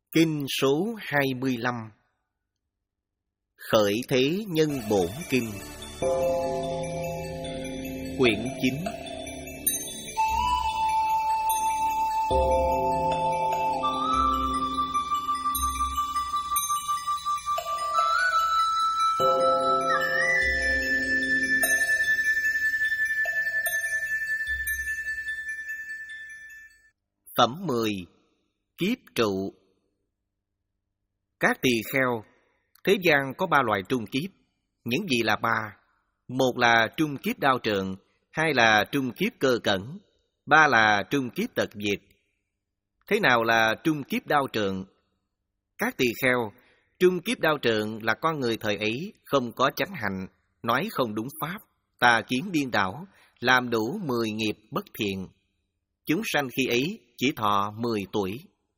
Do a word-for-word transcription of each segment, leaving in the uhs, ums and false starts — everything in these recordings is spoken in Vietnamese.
Kinh số hai mươi lăm. Khởi thế nhân bổn kinh. Quyển chín. Phẩm mười. Kiếp trụ. Các tỳ kheo, thế gian có ba loại trung kiếp. Những gì là ba? Một là trung kiếp đao trượng, hai là trung kiếp cơ cẩn, ba là trung kiếp tật diệt. Thế nào là trung kiếp đao trượng? Các tỳ kheo, trung kiếp đao trượng là con người thời ấy không có chánh hạnh, nói không đúng pháp, tà kiến điên đảo, làm đủ mười nghiệp bất thiện. Chúng sanh khi ấy chỉ thọ mười tuổi.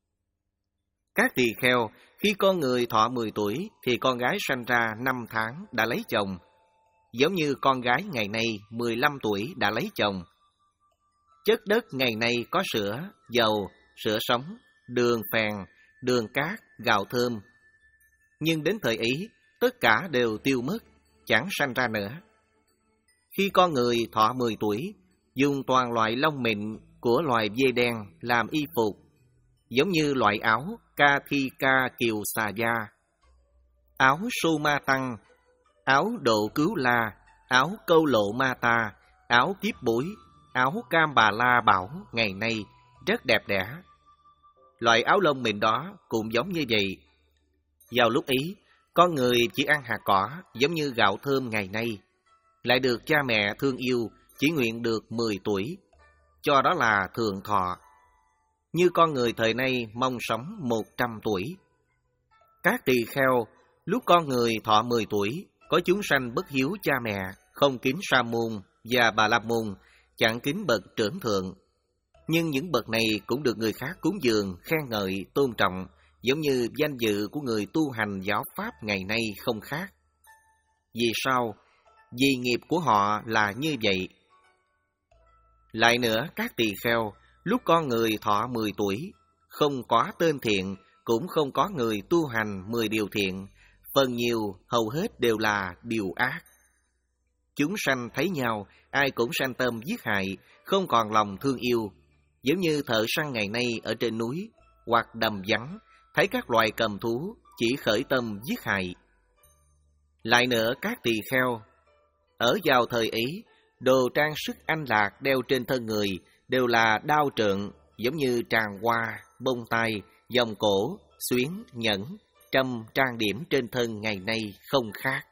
Các tỳ kheo, khi con người thọ mười tuổi thì con gái sanh ra năm tháng đã lấy chồng. Giống như con gái ngày nay mười lăm tuổi đã lấy chồng. Chất đất ngày nay có sữa, dầu, sữa sống, đường phèn, đường cát, gạo thơm. Nhưng đến thời ấy, tất cả đều tiêu mất, chẳng sanh ra nữa. Khi con người thọ mười tuổi, dùng toàn loại lông mịn của loài dê đen làm y phục, giống như loại áo Kathika Kiều Xà Da, áo Soma Tăng, áo Độ Cứu La, áo Câu Lộ Ma Ta, áo Kiếp Bối, áo Cam Bà La Bảo ngày nay rất đẹp đẽ. Loại áo lông mịn đó cũng giống như vậy. Vào lúc ấy, con người chỉ ăn hạt cỏ giống như gạo thơm ngày nay, lại được cha mẹ thương yêu, chỉ nguyện được mười tuổi, cho đó là thượng thọ. Như con người thời nay mong sống một trăm tuổi. Các tỳ kheo, lúc con người thọ mười tuổi, có chúng sanh bất hiếu cha mẹ, không kính Sa môn và Bà La môn, chẳng kính bậc trưởng thượng. Nhưng những bậc này cũng được người khác cúng dường, khen ngợi, tôn trọng, giống như danh dự của người tu hành giáo pháp ngày nay không khác. Vì sao? Vì nghiệp của họ là như vậy. Lại nữa, các tỳ kheo, lúc con người thọ mười tuổi, không có tên thiện, cũng không có người tu hành mười điều thiện, phần nhiều hầu hết đều là điều ác. Chúng sanh thấy nhau, ai cũng sanh tâm giết hại, không còn lòng thương yêu, giống như thợ săn ngày nay ở trên núi hoặc đầm vắng, thấy các loài cầm thú chỉ khởi tâm giết hại. Lại nữa, các tỳ kheo, ở vào thời ấy, đồ trang sức anh lạc đeo trên thân người đều là đao trượng, giống như tràng hoa, bông tai, vòng cổ, xuyến, nhẫn, trâm trang điểm trên thân ngày nay không khác.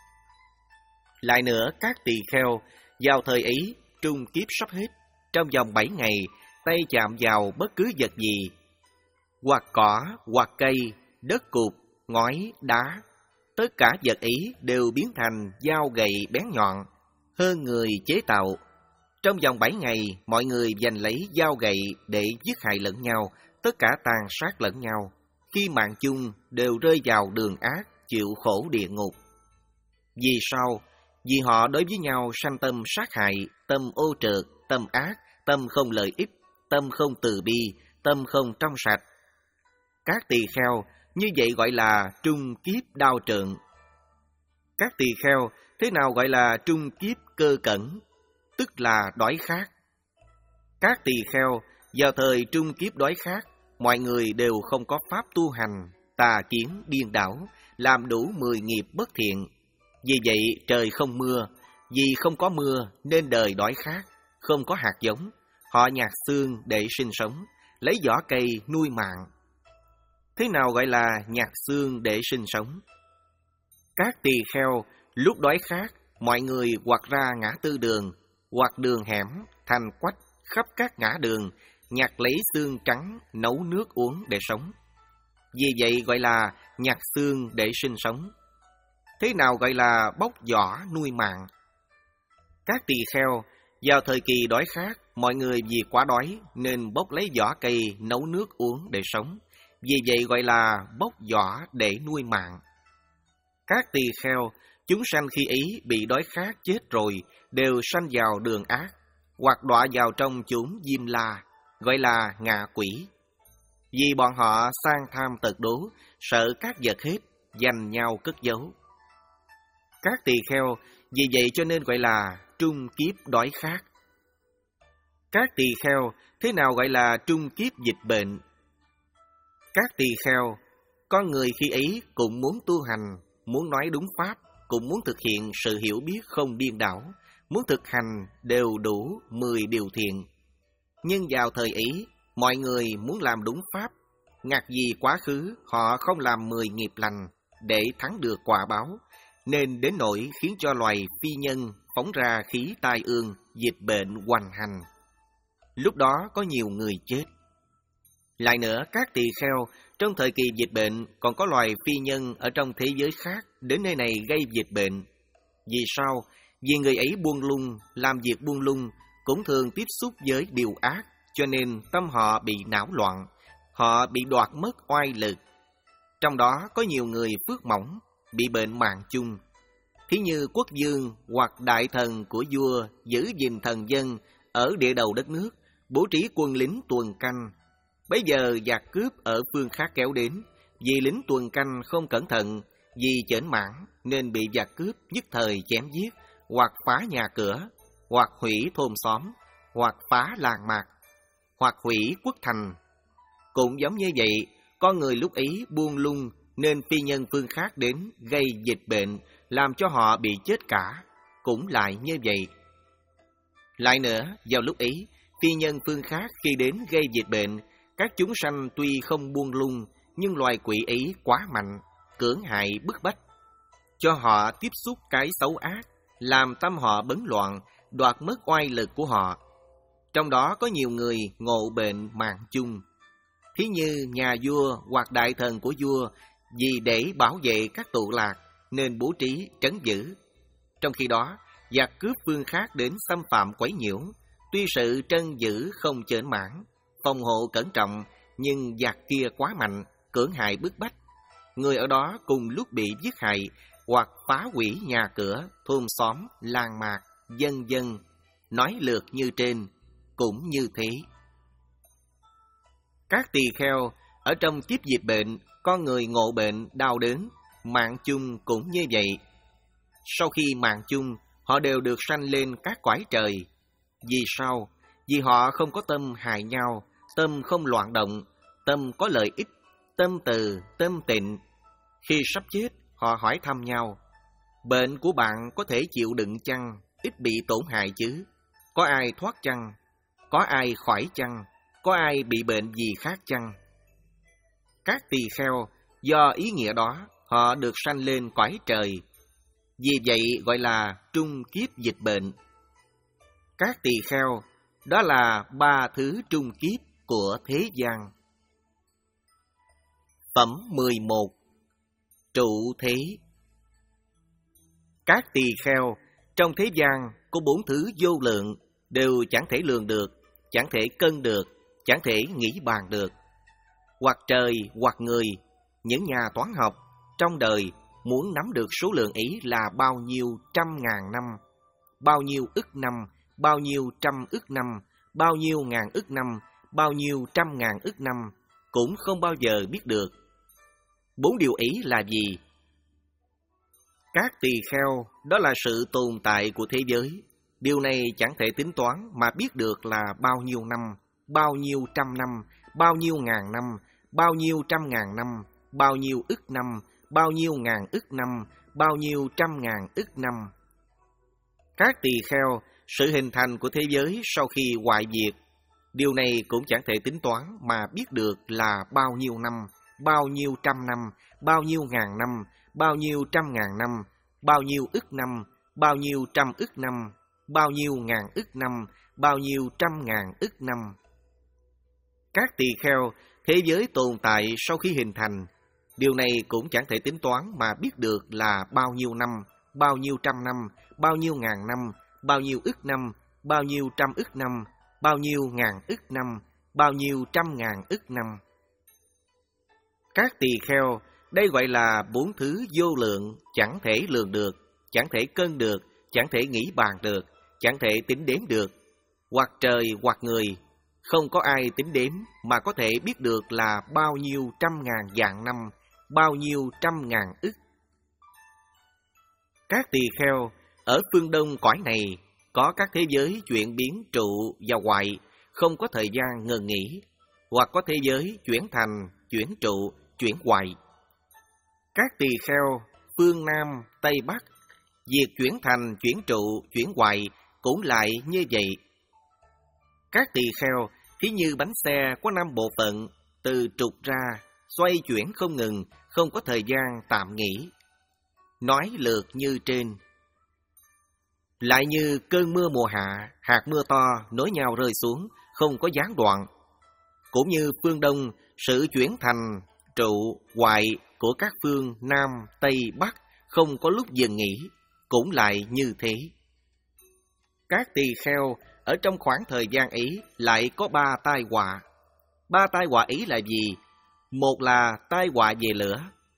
Lại nữa, các tỳ kheo, vào thời ấy, trung kiếp sắp hết, trong vòng bảy ngày, tay chạm vào bất cứ vật gì, hoặc cỏ, hoặc cây, đất cụt, ngói, đá, tất cả vật ấy đều biến thành dao gậy bén nhọn, hơn người chế tạo. Trong vòng bảy ngày, mọi người giành lấy dao gậy để giết hại lẫn nhau, tất cả tàn sát lẫn nhau. Khi mạng chung đều rơi vào đường ác, chịu khổ địa ngục. Vì sao? Vì họ đối với nhau sanh tâm sát hại, tâm ô trượt, tâm ác, tâm không lợi ích, tâm không từ bi, tâm không trong sạch. Các tỳ kheo, như vậy gọi là trung kiếp đao trượng. Các tỳ kheo, thế nào gọi là trung kiếp cơ cẩn, tức là đói khát. Các tỳ kheo, vào thời trung kiếp đói khát, mọi người đều không có pháp tu hành, tà kiến điên đảo, làm đủ mười nghiệp bất thiện. Vì vậy trời không mưa, vì không có mưa nên đời đói khát, không có hạt giống, họ nhặt xương để sinh sống, lấy vỏ cây nuôi mạng. Thế nào gọi là nhặt xương để sinh sống? Các tỳ kheo, lúc đói khát, mọi người hoặc ra ngã tư đường, hoặc đường hẻm, thành quách, khắp các ngã đường, nhặt lấy xương trắng, nấu nước uống để sống. Vì vậy gọi là nhặt xương để sinh sống. Thế nào gọi là bóc vỏ nuôi mạng? Các tỳ kheo, vào thời kỳ đói khát, mọi người vì quá đói nên bóc lấy vỏ cây, nấu nước uống để sống. Vì vậy gọi là bóc vỏ để nuôi mạng. Các tỳ kheo, chúng sanh khi ấy bị đói khát chết rồi, đều sanh vào đường ác, hoặc đọa vào trong chốn Diêm La, gọi là ngạ quỷ. vì bọn họ sang tham tật đố, sợ các vật hết, dành nhau cất giấu. Các tỳ kheo vì vậy cho nên gọi là trung kiếp đói khát. Các tỳ kheo thế nào gọi là trung kiếp dịch bệnh? Các tỳ kheo, con người khi ấy cũng muốn tu hành, muốn nói đúng pháp, cũng muốn thực hiện sự hiểu biết không điên đảo, muốn thực hành đều đủ mười điều thiện. Nhưng vào thời ấy, mọi người muốn làm đúng pháp, ngạc gì quá khứ họ không làm mười nghiệp lành để thắng được quả báo, nên đến nỗi khiến cho loài phi nhân phóng ra khí tai ương, dịch bệnh hoành hành. Lúc đó có nhiều người chết. Lại nữa, các tỳ kheo, trong thời kỳ dịch bệnh còn có loài phi nhân ở trong thế giới khác đến nơi này gây dịch bệnh. Vì sao? Vì người ấy buông lung, làm việc buông lung, cũng thường tiếp xúc với điều ác, cho nên tâm họ bị não loạn, họ bị đoạt mất oai lực. Trong đó có nhiều người phước mỏng, bị bệnh mạng chung. Thí như quốc vương hoặc đại thần của vua giữ gìn thần dân ở địa đầu đất nước, bố trí quân lính tuần canh. Bây giờ giặc cướp ở phương khác kéo đến, vì lính tuần canh không cẩn thận, vì chểnh mãn nên bị giặc cướp nhất thời chém giết, hoặc phá nhà cửa, hoặc hủy thôn xóm, hoặc phá làng mạc, hoặc hủy quốc thành. Cũng giống như vậy, con người lúc ấy buông lung nên phi nhân phương khác đến gây dịch bệnh, làm cho họ bị chết cả, cũng lại như vậy. Lại nữa, vào lúc ấy, phi nhân phương khác khi đến gây dịch bệnh, các chúng sanh tuy không buông lung, nhưng loài quỷ ấy quá mạnh, cưỡng hại bức bách, cho họ tiếp xúc cái xấu ác, làm tâm họ bấn loạn, đoạt mất oai lực của họ. Trong đó có nhiều người ngộ bệnh mạng chung. Thí như nhà vua hoặc đại thần của vua, vì để bảo vệ các tụ lạc nên bố trí trấn giữ. Trong khi đó, giặc cướp phương khác đến xâm phạm quấy nhiễu, tuy sự trấn giữ không chểnh mãn, phòng hộ cẩn trọng, nhưng giặc kia quá mạnh, cưỡng hại bức bách. Người ở đó cùng lúc bị giết hại, hoặc phá hủy nhà cửa, thôn xóm, làng mạc, dân dân. Nói lượt như trên, cũng như thế. Các tỳ kheo, ở trong kiếp dịch bệnh, con người ngộ bệnh, đau đớn, mạng chung cũng như vậy. Sau khi mạng chung, họ đều được sanh lên các cõi trời. Vì sao? Vì họ không có tâm hại nhau, tâm không loạn động, tâm có lợi ích, tâm từ, tâm tịnh. Khi sắp chết, họ hỏi thăm nhau, bệnh của bạn có thể chịu đựng chăng, ít bị tổn hại chứ? Có ai thoát chăng? Có ai khỏi chăng? Có ai bị bệnh gì khác chăng? Các tỳ kheo, do ý nghĩa đó, họ được sanh lên cõi trời. Vì vậy gọi là trung kiếp dịch bệnh. Các tỳ kheo, đó là ba thứ trung kiếp của thế gian. Phẩm mười một. Trụ thế. Các tỳ kheo, trong thế gian có bốn thứ vô lượng, đều chẳng thể lường được, chẳng thể cân được, chẳng thể nghĩ bàn được. Hoặc trời, hoặc người, những nhà toán học, trong đời muốn nắm được số lượng ấy là bao nhiêu trăm ngàn năm, bao nhiêu ức năm, bao nhiêu trăm ức năm, bao nhiêu ngàn ức năm, bao nhiêu trăm ngàn ức năm, cũng không bao giờ biết được. Bốn điều ấy là gì? Các tỳ kheo, đó là sự tồn tại của thế giới. Điều này chẳng thể tính toán mà biết được là bao nhiêu năm, bao nhiêu trăm năm, bao nhiêu ngàn năm, bao nhiêu trăm ngàn năm, bao nhiêu ức năm, bao nhiêu ngàn ức năm, bao nhiêu trăm ngàn ức năm. Các tỳ kheo, sự hình thành của thế giới sau khi hoại diệt, điều này cũng chẳng thể tính toán mà biết được là bao nhiêu năm, bao nhiêu trăm năm, bao nhiêu ngàn năm, bao nhiêu trăm ngàn năm, bao nhiêu ức năm, bao nhiêu trăm ức năm, bao nhiêu ngàn ức năm, bao nhiêu trăm ngàn ức năm. Các tỳ kheo, thế giới tồn tại sau khi hình thành, điều này cũng chẳng thể tính toán mà biết được là bao nhiêu năm, bao nhiêu trăm năm, bao nhiêu ngàn năm, bao nhiêu ức năm, bao nhiêu trăm ức năm, bao nhiêu ngàn ức năm, bao nhiêu trăm ngàn ức năm. Các tỳ kheo, đây gọi là bốn thứ vô lượng, chẳng thể lường được, chẳng thể cân được, chẳng thể nghĩ bàn được, chẳng thể tính đếm được. Hoặc trời, hoặc người, không có ai tính đếm mà có thể biết được là bao nhiêu trăm ngàn vạn năm, bao nhiêu trăm ngàn ức. Các tỳ kheo ở phương đông cõi này có các thế giới chuyển biến trụ và hoại, không có thời gian ngừng nghỉ, hoặc có thế giới chuyển thành, chuyển trụ, chuyển hoại. Các tỳ kheo phương Nam, Tây Bắc, việc chuyển thành, chuyển trụ, chuyển hoại cũng lại như vậy. Các tỳ kheo thí như bánh xe có năm bộ phận, từ trục ra, xoay chuyển không ngừng, không có thời gian tạm nghỉ. Nói lượt như trên. Lại như cơn mưa mùa hạ, hạt mưa to nối nhau rơi xuống, không có gián đoạn. Cũng như phương Đông, sự chuyển thành, trụ, hoại của các phương Nam, Tây, Bắc không có lúc dừng nghỉ, cũng lại như thế. Các tỳ kheo ở trong khoảng thời gian ấy lại có ba tai họa. Ba tai họa ấy là gì? Một là tai họa về lửa.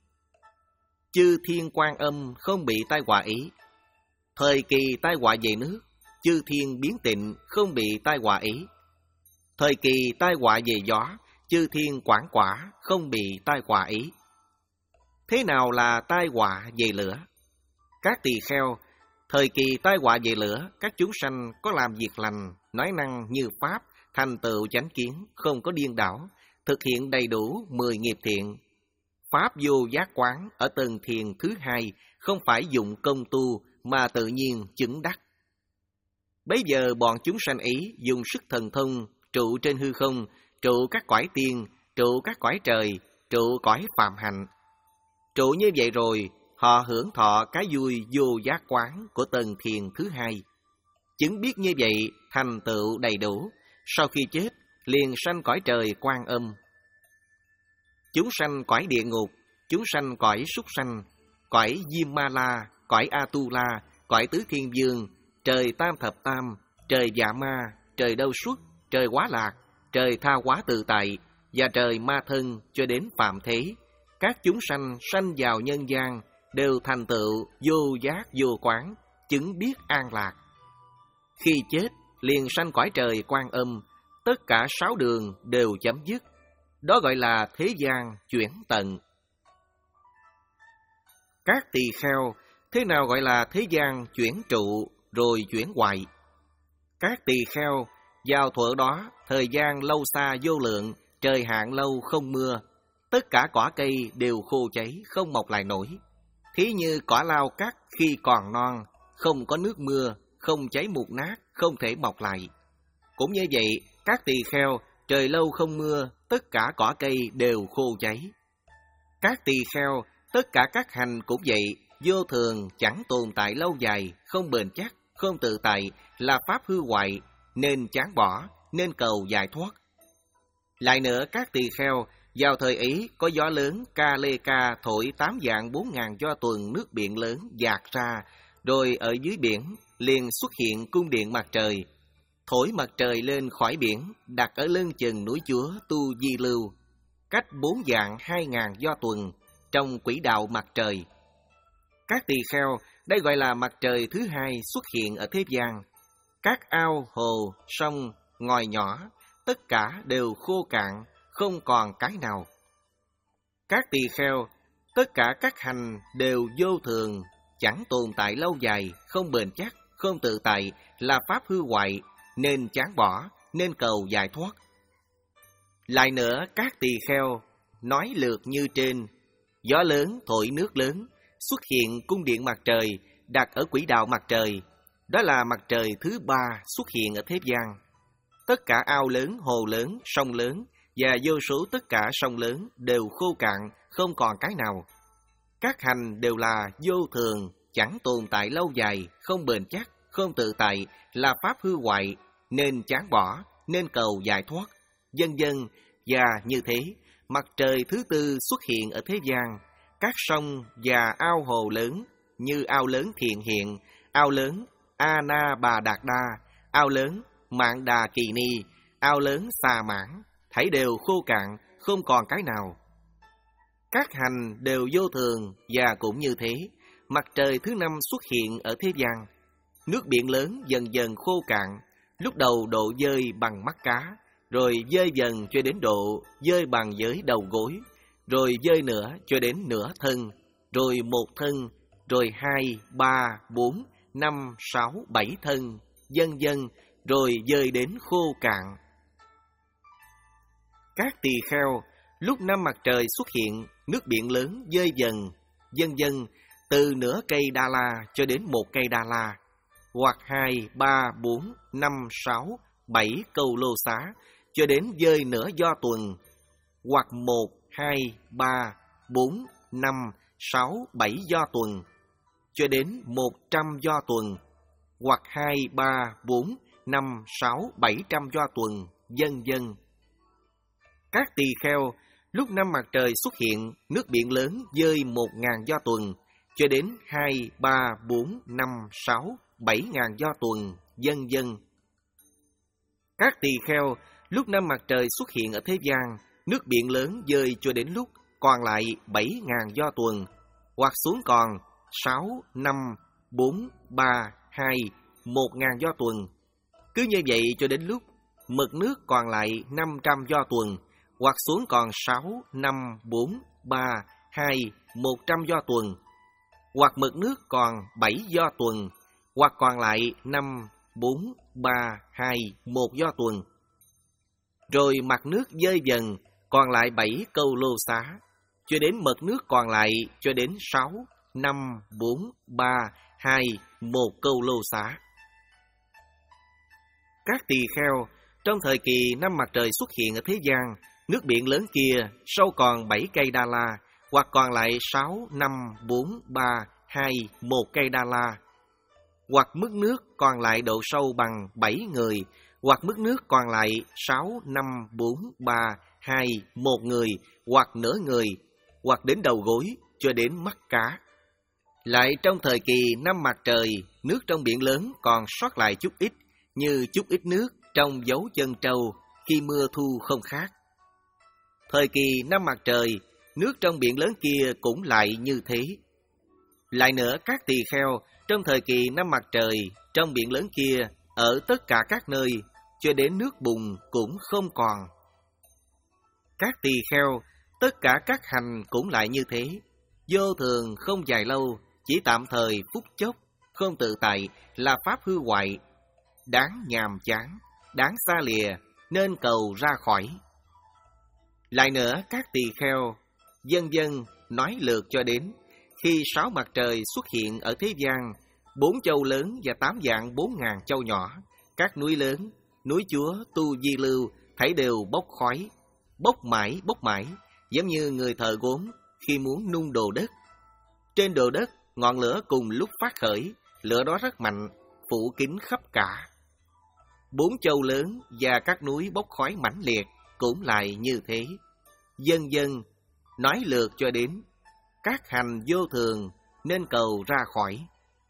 Chư Thiên Quan Âm không bị tai họa ấy. Thời kỳ tai họa về nước, chư thiên biến tịnh không bị tai họa ấy. Thời kỳ tai họa về gió, chư thiên quảng quả không bị tai họa ấy. Thế nào là tai họa về lửa? Các tỳ kheo, thời kỳ tai họa về lửa, các chúng sanh có làm việc lành, nói năng như pháp, thành tựu chánh kiến, không có điên đảo, thực hiện đầy đủ mười nghiệp thiện. Pháp vô giác quán ở tầng thiền thứ hai, không phải dụng công tu mà tự nhiên chứng đắc. Bấy giờ bọn chúng sanh ấy dùng sức thần thông trụ trên hư không, trụ các cõi tiên, trụ các cõi trời, trụ cõi phạm hạnh. Trụ như vậy rồi, họ hưởng thọ cái vui vô giác quán của tầng thiền thứ hai. Chứng biết như vậy, thành tựu đầy đủ, sau khi chết, liền sanh cõi trời Quan Âm. Chúng sanh cõi địa ngục, chúng sanh cõi súc sanh, cõi Diêm Ma La, cõi Atula, cõi Tứ Thiên Vương, trời Tam Thập Tam, trời Dạ Ma, trời Đâu Xuất, trời Quá Lạc, trời Tha Hóa Tự Tại và trời Ma Thân cho đến Phạm Thế. Các chúng sanh sanh vào nhân gian đều thành tựu vô giác vô quán, chứng biết an lạc. Khi chết, liền sanh cõi trời Quan Âm, tất cả sáu đường đều chấm dứt. Đó gọi là thế gian chuyển tận. Các tỳ kheo, thế nào gọi là thế gian chuyển trụ rồi chuyển hoại? Các tỳ kheo, vào thuở đó, thời gian lâu xa vô lượng, trời hạn lâu không mưa, tất cả cỏ cây đều khô cháy, không mọc lại nổi. Thí như cỏ lau cắt khi còn non, không có nước mưa, không cháy mục nát, không thể mọc lại. Cũng như vậy, các tỳ kheo, trời lâu không mưa, tất cả cỏ cây đều khô cháy. Các tỳ kheo, tất cả các hành cũng vậy, vô thường, chẳng tồn tại lâu dài, không bền chắc, không tự tại, là pháp hư hoại, nên chán bỏ, nên cầu giải thoát. Lại nữa, các tỳ kheo, vào thời ấy có gió lớn ca lê ca thổi tám vạn bốn ngàn do tuần nước biển lớn dạt ra, rồi ở dưới biển liền xuất hiện cung điện mặt trời. Thổi mặt trời lên khỏi biển, đặt ở lưng chừng núi Chúa Tu Di Lưu, cách bốn vạn hai ngàn do tuần, trong quỹ đạo mặt trời. Các tỳ kheo, đây gọi là mặt trời thứ hai xuất hiện ở thế gian. Các ao, hồ, sông, ngòi nhỏ, tất cả đều khô cạn, không còn cái nào. Các tỳ kheo, tất cả các hành đều vô thường, chẳng tồn tại lâu dài, không bền chắc, không tự tại, là pháp hư hoại, nên chán bỏ, nên cầu giải thoát. Lại nữa, các tỳ kheo, nói lượt như trên, gió lớn thổi nước lớn, xuất hiện cung điện mặt trời, đặt ở quỹ đạo mặt trời, đó là mặt trời thứ ba xuất hiện ở thế gian. Tất cả ao lớn, hồ lớn, sông lớn và vô số tất cả sông lớn đều khô cạn, không còn cái nào. Các hành đều là vô thường, chẳng tồn tại lâu dài, không bền chắc, không tự tại, là pháp hư hoại, nên chán bỏ, nên cầu giải thoát, vân vân. Và như thế, mặt trời thứ tư xuất hiện ở thế gian, các sông và ao hồ lớn như ao lớn Thiện Hiện, ao lớn A Na Bà Đạt Đa, ao lớn Mạn Đà Kỳ Ni, ao lớn Xà Mãn, thảy đều khô cạn, không còn cái nào. Các hành đều vô thường, và cũng như thế, mặt trời thứ năm xuất hiện ở thế gian. Nước biển lớn dần dần khô cạn, lúc đầu độ dơi bằng mắt cá, rồi dơi dần cho đến độ dơi bằng với đầu gối, rồi dơi nữa cho đến nửa thân, rồi một thân, rồi hai, ba, bốn, năm, sáu, bảy thân, vân vân, rồi dơi đến khô cạn. Các tỳ kheo, lúc năm mặt trời xuất hiện, nước biển lớn dơi dần, vân vân, từ nửa cây đa la cho đến một cây đa la, hoặc hai, ba, bốn, năm, sáu, bảy câu lô xá, cho đến dơi nửa do tuần, hoặc một, hai, ba, bốn, năm, sáu, bảy do tuần, cho đến một trăm do tuần, hoặc hai, ba, bốn, năm, sáu, bảy trăm do tuần, vân vân. Các tỳ kheo, lúc năm mặt trời xuất hiện, nước biển lớn dơi một ngàn do tuần, cho đến hai, ba, bốn, năm, sáu, bảy ngàn do tuần, vân vân. Các tỳ kheo, lúc năm mặt trời xuất hiện ở thế gian, nước biển lớn dơi cho đến lúc còn lại bảy ngàn do tuần, hoặc xuống còn sáu, năm, bốn, ba, hai, một ngàn do tuần. Cứ như vậy cho đến lúc mực nước còn lại năm trăm do tuần, hoặc xuống còn sáu, năm, bốn, ba, hai, một trăm do tuần, hoặc mực nước còn bảy do tuần, hoặc còn lại năm, bốn, ba, hai, một do tuần. Rồi mặt nước dơi dần, còn lại bảy câu lô xá, cho đến mực nước còn lại cho đến sáu, năm, bốn, ba, hai, một câu lô xá. Các tỳ kheo, trong thời kỳ năm mặt trời xuất hiện ở thế gian, nước biển lớn kia sâu còn bảy cây đa la, hoặc còn lại sáu, năm, bốn, ba, hai, một cây đa la, hoặc mức nước còn lại độ sâu bằng bảy người, hoặc mức nước còn lại sáu, năm, bốn, ba, hai, một người, hoặc nửa người, hoặc đến đầu gối cho đến mắt cá. Lại trong thời kỳ năm mặt trời, nước trong biển lớn còn sót lại chút ít, như chút ít nước trong dấu chân trâu khi mưa thu không khác. Thời kỳ năm mặt trời, nước trong biển lớn kia cũng lại như thế. Lại nữa các tỳ kheo, trong thời kỳ năm mặt trời, trong biển lớn kia, ở tất cả các nơi, cho đến nước bùn cũng không còn. Các tỳ kheo, tất cả các hành cũng lại như thế. Vô thường không dài lâu, chỉ tạm thời phút chốc, không tự tại, là pháp hư hoại, đáng nhàm chán, đáng xa lìa, nên cầu ra khỏi. Lại nữa các tỳ kheo, vân vân nói lượt cho đến khi sáu mặt trời xuất hiện ở thế gian, bốn châu lớn và tám vạn bốn ngàn châu nhỏ, các núi lớn, núi Chúa, Tu Di Lưu, thảy đều bốc khói, bốc mãi bốc mãi, giống như người thợ gốm khi muốn nung đồ đất. Trên đồ đất, ngọn lửa cùng lúc phát khởi, lửa đó rất mạnh, phủ kín khắp cả. Bốn châu lớn và các núi bốc khói mãnh liệt cũng lại như thế. Vân vân nói lượt cho đến các hành vô thường nên cầu ra khỏi.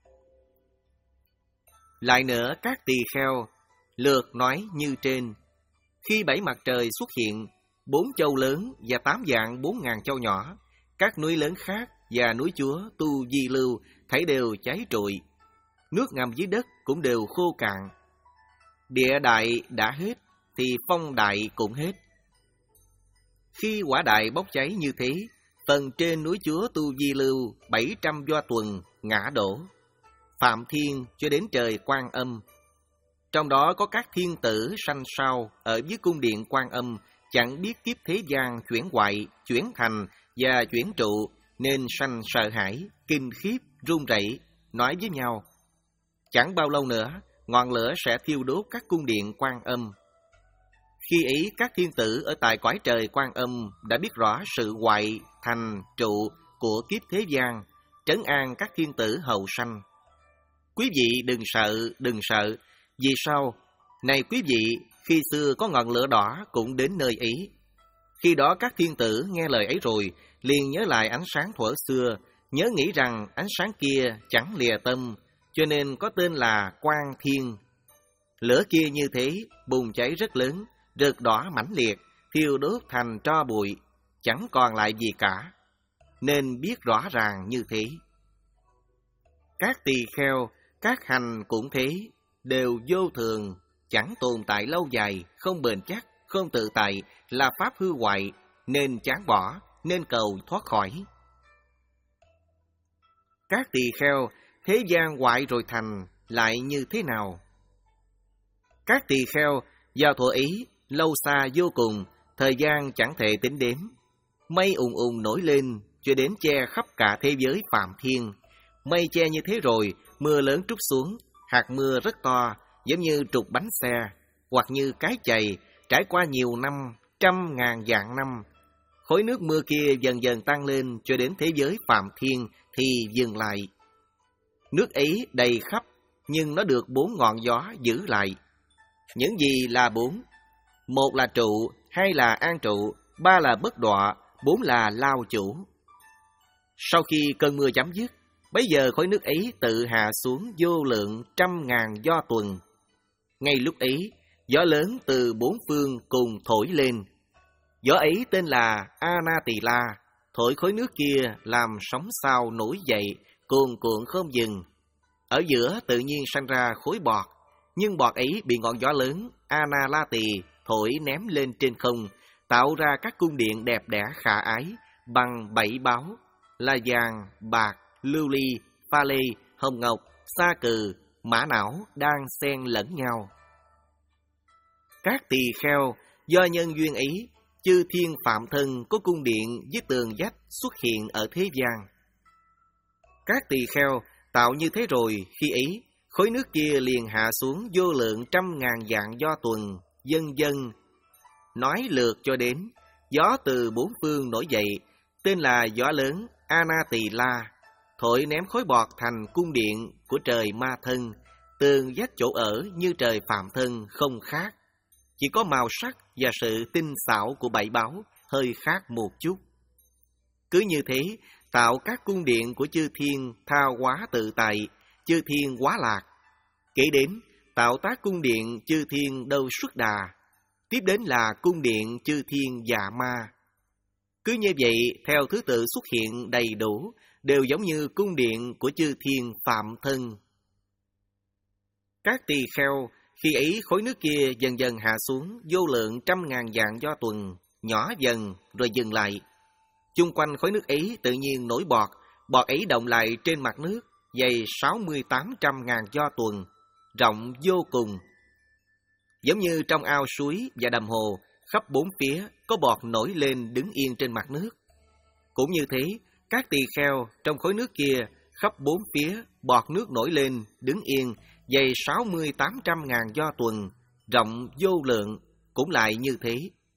Lại nữa các tỳ kheo, lượt nói như trên. Khi bảy mặt trời xuất hiện, bốn châu lớn và tám vạn bốn ngàn châu nhỏ, các núi lớn khác và núi Chúa, Tu Di Lưu, thảy đều cháy trụi. Nước ngầm dưới đất cũng đều khô cạn. Địa đại đã hết, thì phong đại cũng hết. Khi quả đại bốc cháy như thế, phần trên núi Chúa Tu Di Lưu bảy trăm do tuần ngã đổ, Phạm Thiên cho đến trời Quan Âm. Trong đó có các thiên tử sanh sao ở dưới cung điện Quan Âm, chẳng biết kiếp thế gian chuyển hoại, chuyển thành và chuyển trụ, nên sanh sợ hãi, kinh khiếp, run rẩy, nói với nhau. Chẳng bao lâu nữa, ngọn lửa sẽ thiêu đốt các cung điện Quan Âm. Khi ấy, các thiên tử ở tại cõi trời Quan Âm đã biết rõ sự hoại, thành, trụ của kiếp thế gian, trấn an các thiên tử hậu sanh. Quý vị đừng sợ, đừng sợ. Vì sao? Này quý vị, khi xưa có ngọn lửa đỏ cũng đến nơi ấy. Khi đó các thiên tử nghe lời ấy rồi, liền nhớ lại ánh sáng thuở xưa, nhớ nghĩ rằng ánh sáng kia chẳng lìa tâm, cho nên có tên là Quang Thiên. Lửa kia như thế, bùng cháy rất lớn, rực đỏ mãnh liệt, thiêu đốt thành tro bụi, chẳng còn lại gì cả, nên biết rõ ràng như thế. Các tỳ kheo, các hành cũng thế, đều vô thường, chẳng tồn tại lâu dài, không bền chắc, không tự tại, là pháp hư hoại, nên chán bỏ, nên cầu thoát khỏi. Các tỳ kheo, thế gian hoại rồi thành, lại như thế nào? Các tỳ kheo, vào thuở ý, lâu xa vô cùng, thời gian chẳng thể tính đếm. Mây ùng ùng nổi lên, cho đến che khắp cả thế giới phạm thiên. Mây che như thế rồi, mưa lớn trút xuống, hạt mưa rất to, giống như trục bánh xe, hoặc như cái chày, trải qua nhiều năm, trăm ngàn vạn năm. Khối nước mưa kia dần dần tăng lên cho đến thế giới phạm thiên thì dừng lại. Nước ấy đầy khắp, nhưng nó được bốn ngọn gió giữ lại. Những gì là bốn? Một là trụ, hai là an trụ, ba là bất đọa, bốn là lao chủ. Sau khi cơn mưa chấm dứt, bấy giờ khối nước ấy tự hạ xuống vô lượng trăm ngàn do tuần. Ngay lúc ấy, gió lớn từ bốn phương cùng thổi lên. Gió ấy tên là Anatila, thổi khối nước kia làm sóng sao nổi dậy, cuồn cuộn không dừng. Ở giữa tự nhiên sanh ra khối bọt, nhưng bọt ấy bị ngọn gió lớn Analati thổi ném lên trên không, tạo ra các cung điện đẹp đẽ khả ái bằng bảy báu là vàng, bạc, lưu ly, pha lê, hồng ngọc, sa cừ, mã não đang xen lẫn nhau. Các tỳ kheo do nhân duyên ý, chư thiên phạm thân có cung điện với tường vách xuất hiện ở thế gian. Các tỳ kheo tạo như thế rồi, khi ấy khối nước kia liền hạ xuống vô lượng trăm ngàn vạn do tuần, dân dân. Nói lượt cho đến, gió từ bốn phương nổi dậy, tên là gió lớn Anatila, thổi ném khối bọt thành cung điện của trời ma thân, tường vách chỗ ở như trời phạm thân không khác. Chỉ có màu sắc và sự tinh xảo của bảy báu hơi khác một chút. Cứ như thế, tạo các cung điện của chư thiên tha hóa tự tại, chư thiên hóa lạc. Kể đến, tạo tác cung điện chư thiên đâu xuất đà. Tiếp đến là cung điện chư thiên dạ ma. Cứ như vậy, theo thứ tự xuất hiện đầy đủ, đều giống như cung điện của chư thiên phạm thân. Các tỳ kheo, khi ấy khối nước kia dần dần hạ xuống vô lượng trăm ngàn vạn do tuần, nhỏ dần rồi dừng lại. Chung quanh khối nước ấy tự nhiên nổi bọt, bọt ấy động lại trên mặt nước, dày sáu mươi tám trăm ngàn do tuần, rộng vô cùng. Giống như trong ao suối và đầm hồ, khắp bốn phía có bọt nổi lên đứng yên trên mặt nước. Cũng như thế, các tỳ kheo trong khối nước kia, khắp bốn phía bọt nước nổi lên đứng yên, dày sáu mươi tám trăm ngàn do tuần, rộng vô lượng, cũng lại như thế.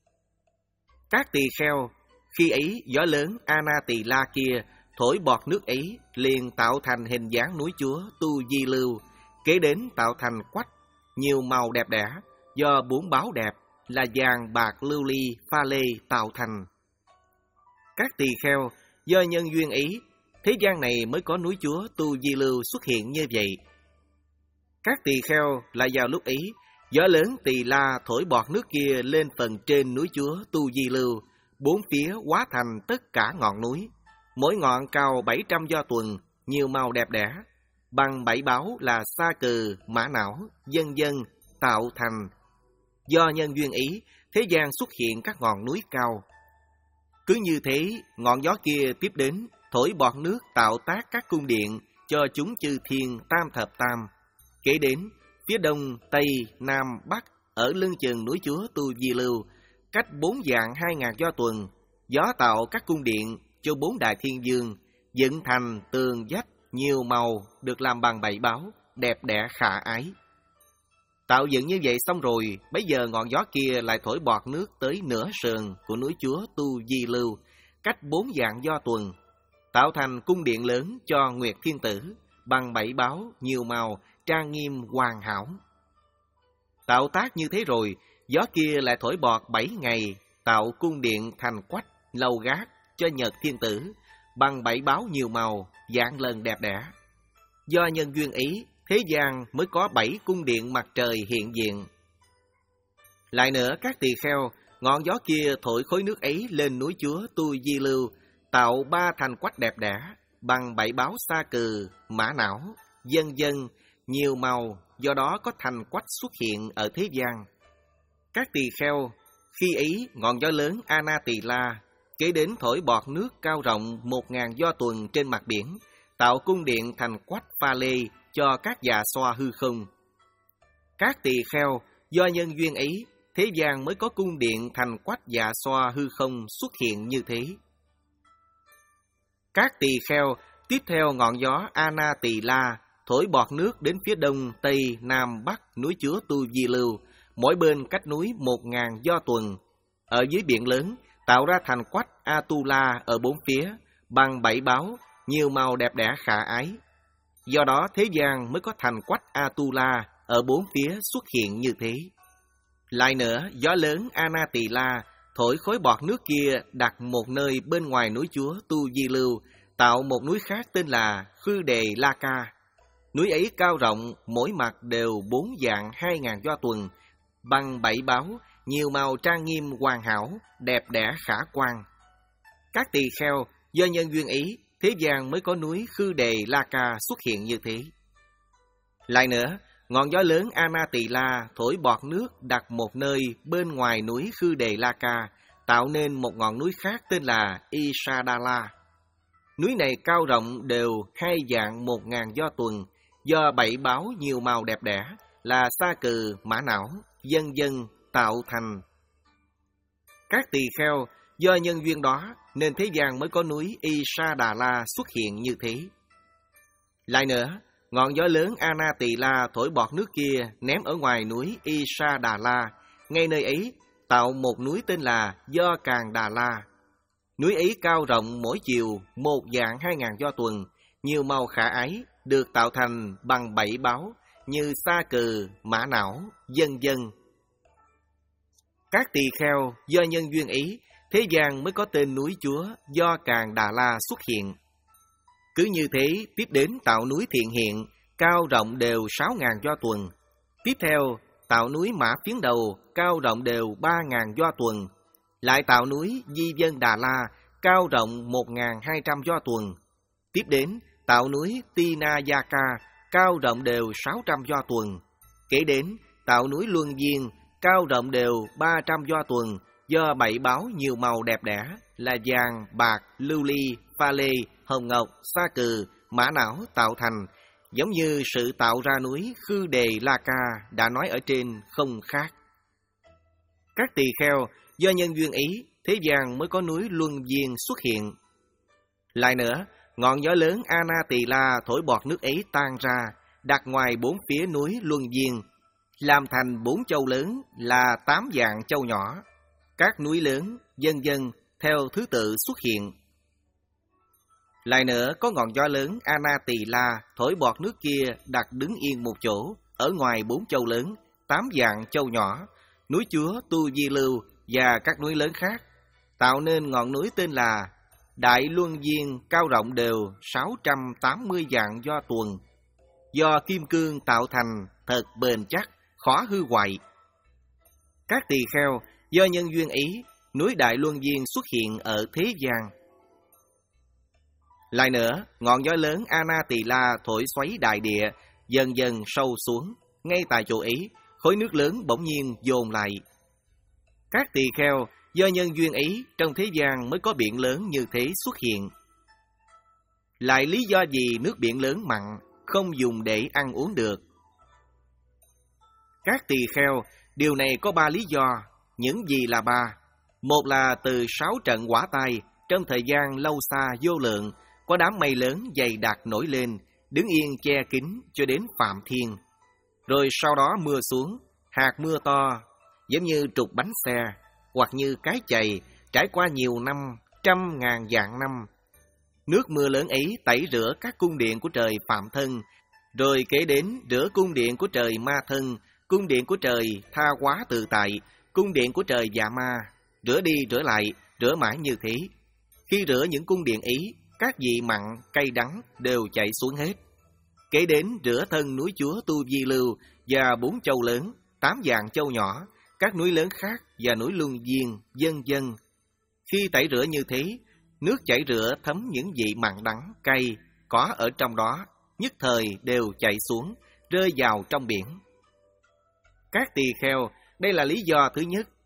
Các tỳ kheo, khi ấy gió lớn Anatila kia thổi bọt nước ấy liền tạo thành hình dáng núi chúa Tu Di Lưu, kế đến tạo thành quách nhiều màu đẹp đẽ do bốn báu đẹp là vàng, bạc, lưu ly, pha lê tạo thành. Các tỳ kheo do nhân duyên ý, thế gian này mới có núi chúa Tu Di Lưu xuất hiện như vậy. Các tỳ kheo lại vào lúc ấy, gió lớn Tỳ La thổi bọt nước kia lên phần trên núi chúa Tu Di Lưu, bốn phía hóa thành tất cả ngọn núi, mỗi ngọn cao bảy trăm do tuần, nhiều màu đẹp đẽ, bằng bảy báu là sa cừ, mã não, dân dân tạo thành. Do nhân duyên ý, thế gian xuất hiện các ngọn núi cao. Cứ như thế, ngọn gió kia tiếp đến, thổi bọt nước tạo tác các cung điện cho chúng chư thiên tam thập tam. Kể đến, phía đông, tây, nam, bắc, ở lưng chừng núi chúa Tu Di Lưu, cách bốn vạn hai ngàn do tuần, gió tạo các cung điện cho bốn đại thiên dương, dựng thành tường vách nhiều màu được làm bằng bảy báu, đẹp đẽ khả ái. Tạo dựng như vậy xong rồi, bấy giờ ngọn gió kia lại thổi bọt nước tới nửa sườn của núi chúa Tu Di Lưu, cách bốn vạn do tuần, tạo thành cung điện lớn cho Nguyệt Thiên Tử, bằng bảy báu nhiều màu, trang nghiêm hoàn hảo. Tạo tác như thế rồi, gió kia lại thổi bọt bảy ngày, tạo cung điện thành quách, lầu gác cho Nhật Thiên Tử, bằng bảy báu nhiều màu, vạn lần đẹp đẽ. Do nhân duyên ý, thế gian mới có bảy cung điện mặt trời hiện diện. Lại nữa các tỳ kheo, ngọn gió kia thổi khối nước ấy lên núi chúa Tu Di Lưu, tạo ba thành quách đẹp đẽ, bằng bảy báu sa cừ, mã não, dân dân, nhiều màu, do đó có thành quách xuất hiện ở thế gian. Các tỳ kheo, Khi ấy, ngọn gió lớn Anatila kế đến thổi bọt nước cao rộng một ngàn do tuần trên mặt biển, tạo cung điện thành quách pha lê cho các già xoa hư không. Các tỳ kheo, do nhân duyên ấy, thế gian mới có cung điện thành quách dạ xoa hư không xuất hiện như thế. Các tỳ kheo tiếp theo ngọn gió Anatila thổi bọt nước đến phía đông, tây, nam, bắc núi chứa Tu Di Lưu, mỗi bên cách núi một ngàn do tuần. Ở dưới biển lớn, tạo ra thành quách Atula ở bốn phía, bằng bảy báo, nhiều màu đẹp đẽ khả ái. Do đó thế gian mới có thành quách Atula ở bốn phía xuất hiện như thế. Lại nữa, gió lớn Anatila thổi khối bọt nước kia đặt một nơi bên ngoài núi chúa Tu Di Lưu, tạo một núi khác tên là Khư Đề La Ca. Núi ấy cao rộng, mỗi mặt đều bốn dạng hai ngàn do tuần, bằng bảy báo, nhiều màu trang nghiêm hoàn hảo, đẹp đẽ khả quan. Các tỳ kheo, do nhân duyên ý, thế gian mới có núi Khư Đề La Ca xuất hiện như thế. Lại nữa, ngọn gió lớn Anatila thổi bọt nước đặt một nơi bên ngoài núi Khư Đề La Ca, tạo nên một ngọn núi khác tên là Isadala. Núi này cao rộng đều hai dạng một ngàn do tuần, do bảy báo nhiều màu đẹp đẽ là sa cừ, mã não, dân dân tạo thành. Các tỳ kheo, do nhân duyên đó nên thế gian mới có núi Isadala xuất hiện như thế. Lại nữa, ngọn gió lớn Anatila thổi bọt nước kia ném ở ngoài núi Isadala, ngay nơi ấy tạo một núi tên là Do Càng Đà La. Núi ấy cao rộng mỗi chiều một dạng hai ngàn do tuần, nhiều màu khả ái, được tạo thành bằng bảy báo như sa cừ, mã não, dân dân. Các tỳ kheo, do nhân duyên ý, thế gian mới có tên núi chúa Do Càng Đà La xuất hiện. Cứ như thế, tiếp đến tạo núi Thiện Hiện, cao rộng đều sáu ngàn do tuần. Tiếp theo, tạo núi Mã Phiến Đầu, cao rộng đều ba ngàn do tuần. Lại tạo núi Di Dân Đà La, cao rộng một ngàn hai trăm do tuần. Tiếp đến, tạo núi Tinayaka, cao rộng đều sáu trăm do tuần. Kế đến, tạo núi Luân Diên, cao rộng đều ba trăm do tuần, do bảy báo nhiều màu đẹp đẽ là vàng, bạc, lưu ly, pha lê, hồng ngọc, sa cừ, mã não tạo thành, giống như sự tạo ra núi Khư Đề La Ca đã nói ở trên không khác. Các tỳ kheo, do nhân duyên ý, thế gian mới có núi Luân Diên xuất hiện. Lại nữa, ngọn gió lớn Anatila thổi bọt nước ấy tan ra, đặt ngoài bốn phía núi Luân Diên, làm thành bốn châu lớn là tám dạng châu nhỏ. Các núi lớn, dân dân, theo thứ tự xuất hiện. Lại nữa, có ngọn gió lớn Anatila thổi bọt nước kia đặt đứng yên một chỗ, ở ngoài bốn châu lớn, tám dạng châu nhỏ, núi chúa Tu Di Lưu và các núi lớn khác, tạo nên ngọn núi tên là Đại Luân Diên, cao rộng đều sáu trăm tám mươi dạng do tuần, do kim cương tạo thành, thật bền chắc, khó hư hoại. Các tỳ kheo, do nhân duyên ý, núi Đại Luân Diên xuất hiện ở thế gian. Lại nữa, ngọn gió lớn Anatila thổi xoáy đại địa, dần dần sâu xuống, ngay tại chỗ ấy, khối nước lớn bỗng nhiên dồn lại. Các tỳ kheo, do nhân duyên ấy, trong thế gian mới có biển lớn như thế xuất hiện. Lại lý do gì nước biển lớn mặn, không dùng để ăn uống được? Các tỳ kheo, điều này có ba lý do. Những gì là ba? Một là từ sáu trận hỏa tai, trong thời gian lâu xa vô lượng, có đám mây lớn dày đặc nổi lên, đứng yên che kín cho đến phạm thiên. Rồi sau đó mưa xuống, hạt mưa to, giống như trục bánh xe, hoặc như cái chày, trải qua nhiều năm, trăm ngàn vạn năm. Nước mưa lớn ấy tẩy rửa các cung điện của trời phạm thân, rồi kế đến rửa cung điện của trời ma thân, cung điện của trời tha hóa tự tại, cung điện của trời dạ ma, rửa đi rửa lại, rửa mãi như thế. Khi rửa những cung điện ấy, các vị mặn, cay đắng đều chảy xuống hết. Kế đến rửa thân núi chúa Tu Di Lưu và bốn châu lớn, tám dạng châu nhỏ, các núi lớn khác và núi Luân Diên, dân dân. Khi tẩy rửa như thế, nước chảy rửa thấm những vị mặn đắng, cay, có ở trong đó, nhất thời đều chảy xuống, rơi vào trong biển. Các tỳ kheo, đây là lý do thứ nhất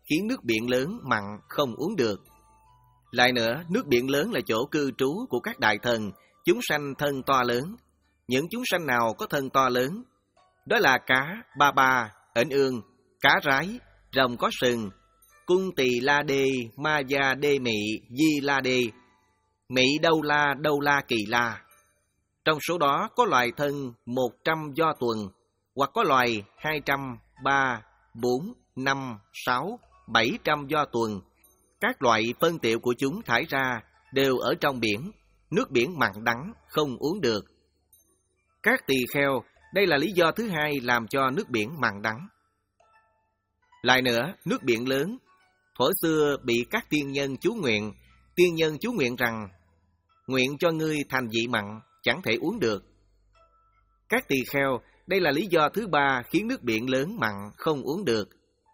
khiến nước biển lớn mặn không uống được. Lại nữa, nước biển lớn là chỗ cư trú của các đại thần, chúng sanh thân to lớn. Những chúng sanh nào có thân to lớn? Đó là cá, ba ba, ẩn ương, cá rái, rồng có sừng, cung tỳ la đê, ma gia đê mị, di la đê, mị đâu la, đâu la kỳ la. Trong số đó có loài thân một trăm do tuần, hoặc có loài hai trăm, ba, bốn, năm, sáu, bảy trăm do tuần. Các loại phân tiệu của chúng thải ra đều ở trong biển, nước biển mặn đắng, không uống được. Các tỳ kheo, đây là lý do thứ hai làm cho nước biển mặn đắng. Lại nữa, nước biển lớn, thuở xưa bị các tiên nhân chú nguyện, tiên nhân chú nguyện rằng, nguyện cho ngươi thành vị mặn, chẳng thể uống được. Các tỳ kheo, đây là lý do thứ ba khiến nước biển lớn mặn, không uống được.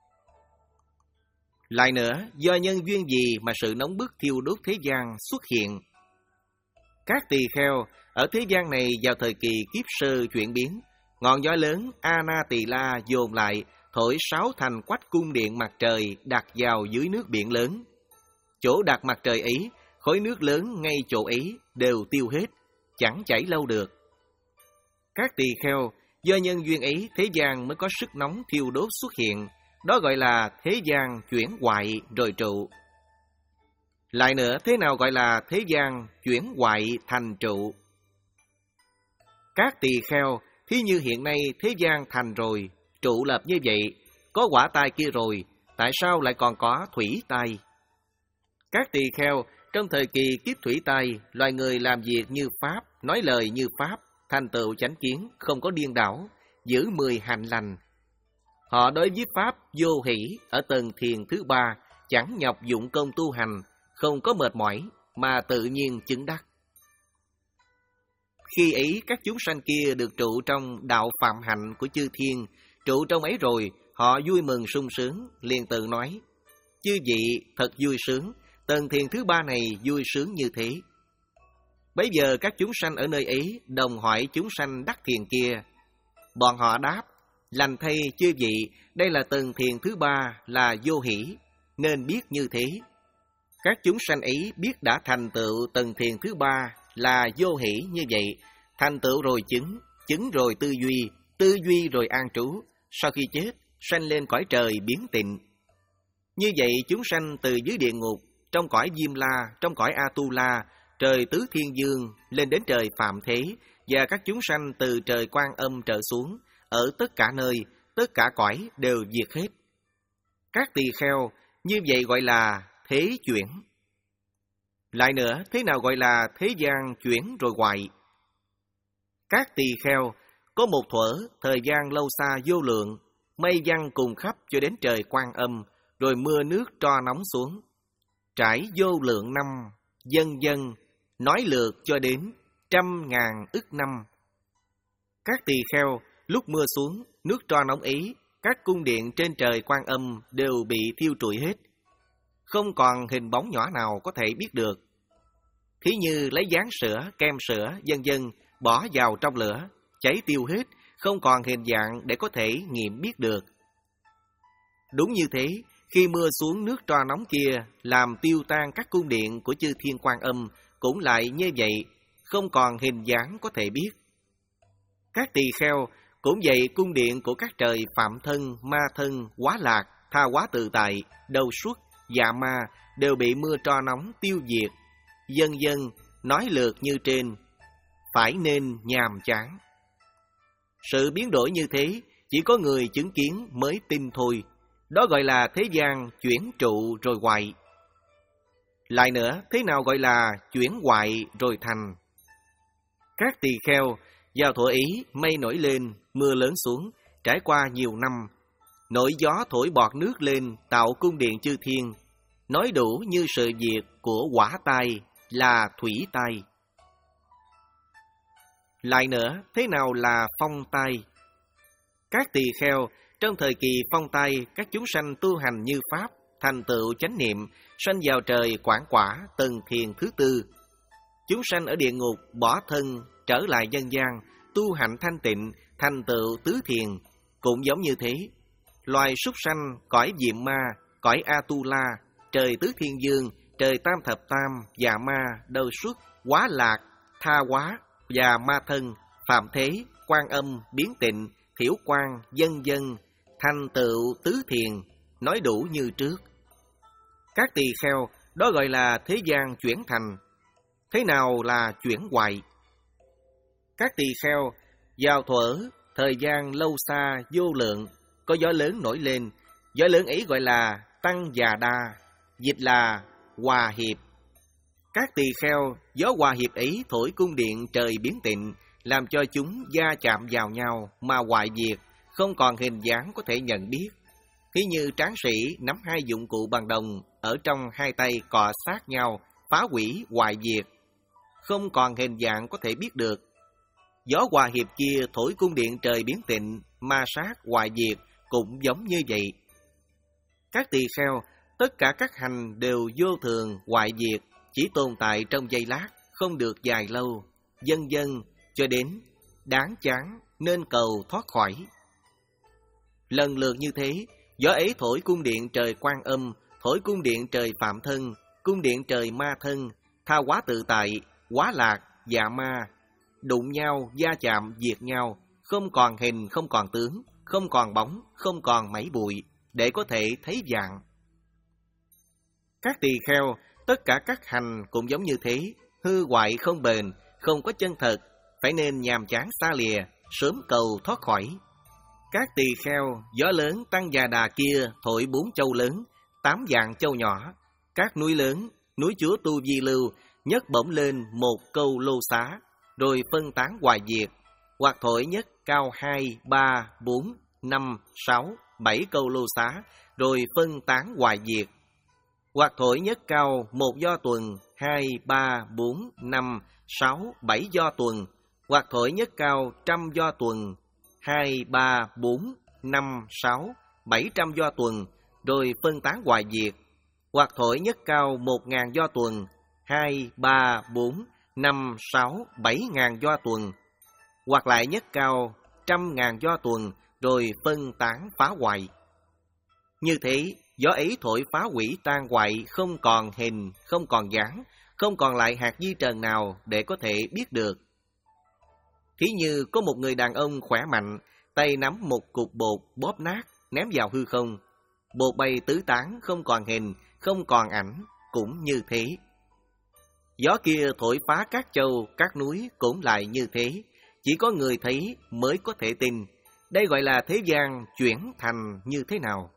Lại nữa, do nhân duyên gì mà sự nóng bức thiêu đốt thế gian xuất hiện? Các tỳ kheo, ở thế gian này vào thời kỳ kiếp sơ chuyển biến, ngọn gió lớn Ana Tỳ La dồn lại, thổi sáu thành quách cung điện mặt trời đặt vào dưới nước biển lớn. Chỗ đặt mặt trời ấy, khối nước lớn ngay chỗ ấy đều tiêu hết, chẳng chảy lâu được. Các tỳ kheo, do nhân duyên ấy thế gian mới có sức nóng thiêu đốt xuất hiện, đó gọi là thế gian chuyển hoại rồi trụ. Lại nữa, thế nào gọi là thế gian chuyển hoại thành trụ? Các tỳ kheo, thí như hiện nay thế gian thành rồi, trụ lập như vậy, có hỏa tai kia rồi, tại sao lại còn có thủy tai? Các tỳ kheo, trong thời kỳ kiếp thủy tai, loài người làm việc như Pháp, nói lời như Pháp, thành tựu chánh kiến, không có điên đảo, giữ mười hạnh lành. Họ đối với Pháp vô hỷ ở tầng thiền thứ ba, chẳng nhọc dụng công tu hành, không có mệt mỏi, mà tự nhiên chứng đắc. Khi ấy các chúng sanh kia được trụ trong đạo phạm hạnh của chư thiên, trụ trong ấy rồi, họ vui mừng sung sướng, liền tự nói, chư vị thật vui sướng, tầng thiền thứ ba này vui sướng như thế. Bấy giờ các chúng sanh ở nơi ấy đồng hỏi chúng sanh đắc thiền kia. Bọn họ đáp, lành thay chư vị, đây là tầng thiền thứ ba là vô hỷ, nên biết như thế. Các chúng sanh ấy biết đã thành tựu tầng thiền thứ ba là vô hỷ như vậy, thành tựu rồi chứng, chứng rồi tư duy, tư duy rồi an trú, sau khi chết, sanh lên cõi trời biến tịnh. Như vậy chúng sanh từ dưới địa ngục, trong cõi Diêm La, trong cõi A-tu-la, trời Tứ Thiên Dương, lên đến trời Phạm Thế, và các chúng sanh từ trời Quan Âm trở xuống, ở tất cả nơi, tất cả cõi đều diệt hết. Các tỳ kheo, như vậy gọi là thế chuyển. Lại nữa, thế nào gọi là thế gian chuyển rồi hoại? Các tỳ kheo, có một thuở, thời gian lâu xa vô lượng, mây giăng cùng khắp cho đến trời Quan Âm, rồi mưa nước tro nóng xuống. Trải vô lượng năm, dân dân, nói lượt cho đến trăm ngàn ức năm. Các tỳ kheo, lúc mưa xuống, nước tro nóng ấy, các cung điện trên trời Quan Âm đều bị thiêu trụi hết. Không còn hình bóng nhỏ nào có thể biết được. Thí như lấy dáng sữa, kem sữa, vân vân bỏ vào trong lửa, cháy tiêu hết, không còn hình dạng để có thể nghiệm biết được. Đúng như thế, khi mưa xuống nước tro nóng kia làm tiêu tan các cung điện của chư thiên Quan Âm, cũng lại như vậy, không còn hình dáng có thể biết. Các tỳ kheo, cũng vậy cung điện của các trời Phạm Thân, Ma Thân, Quá Lạc, Tha Hóa Tự Tại, Đầu Xuất, Dạ Ma đều bị mưa tro nóng tiêu diệt, dân dân nói lượt như trên, phải nên nhàm chán. Sự biến đổi như thế, chỉ có người chứng kiến mới tin thôi, đó gọi là thế gian chuyển trụ rồi hoại. Lại nữa, thế nào gọi là chuyển hoại rồi thành? Các tỳ kheo, vào thuở ý mây nổi lên, mưa lớn xuống, trải qua nhiều năm, nổi gió thổi bọt nước lên tạo cung điện chư thiên, nói đủ như sự việc của hỏa tai là thủy tai. Lại nữa, thế nào là phong tai? Các tỳ kheo, trong thời kỳ phong tai, các chúng sanh tu hành như Pháp, thành tựu chánh niệm, sanh vào trời quảng quả, tầng thiền thứ tư. Chúng sanh ở địa ngục, bỏ thân, trở lại nhân gian, tu hạnh thanh tịnh, thành tựu tứ thiền, cũng giống như thế. Loài súc sanh, cõi diệm ma, cõi Atula, trời tứ thiên dương, trời tam thập tam, dạ ma, đầu xuất, quá lạc, tha quá, và ma thân, phạm thế, quan âm, biến tịnh, thiểu quan, dân dân, thành tựu tứ thiền, nói đủ như trước. Các tỳ kheo, đó gọi là thế gian chuyển thành. Thế nào là chuyển hoại? Các tỳ kheo, vào thuở, thời gian lâu xa, vô lượng, có gió lớn nổi lên, gió lớn ấy gọi là tăng già đa, dịch là hòa hiệp. Các tỳ kheo, gió hòa hiệp ấy thổi cung điện trời biến tịnh, làm cho chúng va chạm vào nhau mà hoại diệt, không còn hình dáng có thể nhận biết. Thí như tráng sĩ nắm hai dụng cụ bằng đồng ở trong hai tay cọ sát nhau, phá hủy hoại diệt, không còn hình dạng có thể biết được. Gió hòa hiệp kia thổi cung điện trời biến tịnh, ma sát hoại diệt cũng giống như vậy. Các tỳ kheo, tất cả các hành đều vô thường hoại diệt, chỉ tồn tại trong giây lát, không được dài lâu, vân vân cho đến đáng chán nên cầu thoát khỏi. Lần lượt như thế, gió ấy thổi cung điện trời Quan Âm, thổi cung điện trời Phạm Thân, cung điện trời Ma Thân, tha hóa tự tại, quá lạc, dạ ma, đụng nhau, va chạm, diệt nhau, không còn hình, không còn tướng, không còn bóng, không còn mảy bụi, để có thể thấy dạng. Các tỳ kheo, tất cả các hành cũng giống như thế, hư hoại không bền, không có chân thật, phải nên nhàm chán xa lìa, sớm cầu thoát khỏi. Các tỳ kheo, gió lớn tăng già đà kia thổi bốn châu lớn, tám dạng châu nhỏ, các núi lớn, núi chúa Tu Di Lưu, nhấc bổng lên một câu lô xá, rồi phân tán hoại diệt, hoặc thổi nhất cao hai, ba, bốn, năm, sáu, bảy câu lô xá, rồi phân tán hoại diệt, hoặc thổi nhất cao một do tuần, hai, ba, bốn, năm, sáu, bảy do tuần, hoặc thổi nhất cao trăm do tuần, hai, ba, bốn, năm, sáu, bảy trăm do tuần, rồi phân tán hoại diệt, hoặc thổi nhất cao một ngàn do tuần, hai, ba, bốn, năm, sáu, bảy ngàn do tuần, hoặc lại nhất cao trăm ngàn do tuần, rồi phân tán phá hoại. Như thế, gió ấy thổi phá hủy tan hoại, không còn hình, không còn dáng, không còn lại hạt di trần nào để có thể biết được. Thí như có một người đàn ông khỏe mạnh, tay nắm một cục bột bóp nát, ném vào hư không. Bột bay tứ tán, không còn hình, không còn ảnh, cũng như thế. Gió kia thổi phá các châu, các núi cũng lại như thế. Chỉ có người thấy mới có thể tin. Đây gọi là thế gian chuyển thành như thế nào?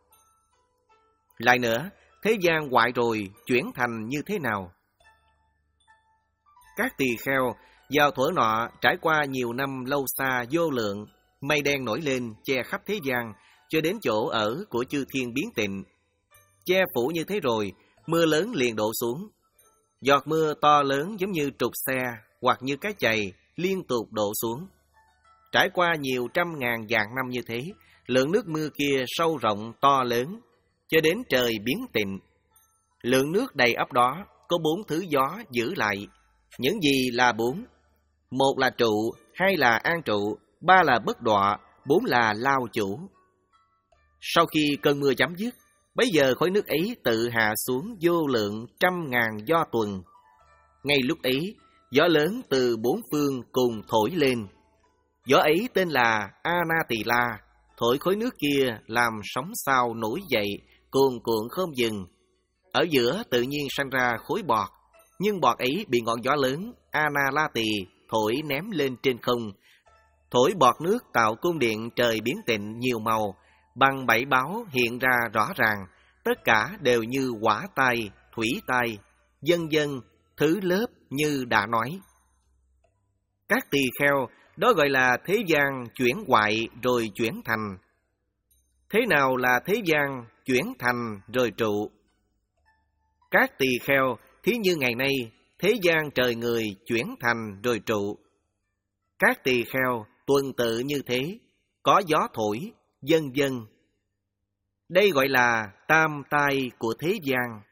Lại nữa, thế gian hoại rồi chuyển thành như thế nào? Các tỳ kheo, vào thuở nọ trải qua nhiều năm lâu xa vô lượng, mây đen nổi lên che khắp thế gian, cho đến chỗ ở của chư thiên biến tịnh. Che phủ như thế rồi, mưa lớn liền đổ xuống. Giọt mưa to lớn giống như trục xe hoặc như cái chày liên tục đổ xuống. Trải qua nhiều trăm ngàn vạn năm như thế, lượng nước mưa kia sâu rộng to lớn, cho đến trời biến tịnh. Lượng nước đầy ắp đó có bốn thứ gió giữ lại. Những gì là bốn? Một là trụ, hai là an trụ, ba là bất đọa, bốn là lao chủ. Sau khi cơn mưa chấm dứt, bấy giờ khối nước ấy tự hạ xuống vô lượng trăm ngàn do tuần. Ngay lúc ấy, gió lớn từ bốn phương cùng thổi lên. Gió ấy tên là Anatila, thổi khối nước kia làm sóng sao nổi dậy, cuồn cuộn không dừng. Ở giữa tự nhiên sanh ra khối bọt, nhưng bọt ấy bị ngọn gió lớn Analati thổi ném lên trên không. Thổi bọt nước tạo cung điện trời biến tịnh nhiều màu, bằng bảy báo hiện ra rõ ràng, tất cả đều như hỏa tai, thủy tai, vân vân, thứ lớp như đã nói. Các tỳ kheo, đó gọi là thế gian chuyển hoại rồi chuyển thành. Thế nào là thế gian chuyển thành rồi trụ? Các tỳ kheo, thí như ngày nay, thế gian trời người chuyển thành rồi trụ. Các tỳ kheo tuần tự như thế, có gió thổi, vân vân. Đây gọi là tam tai của thế gian.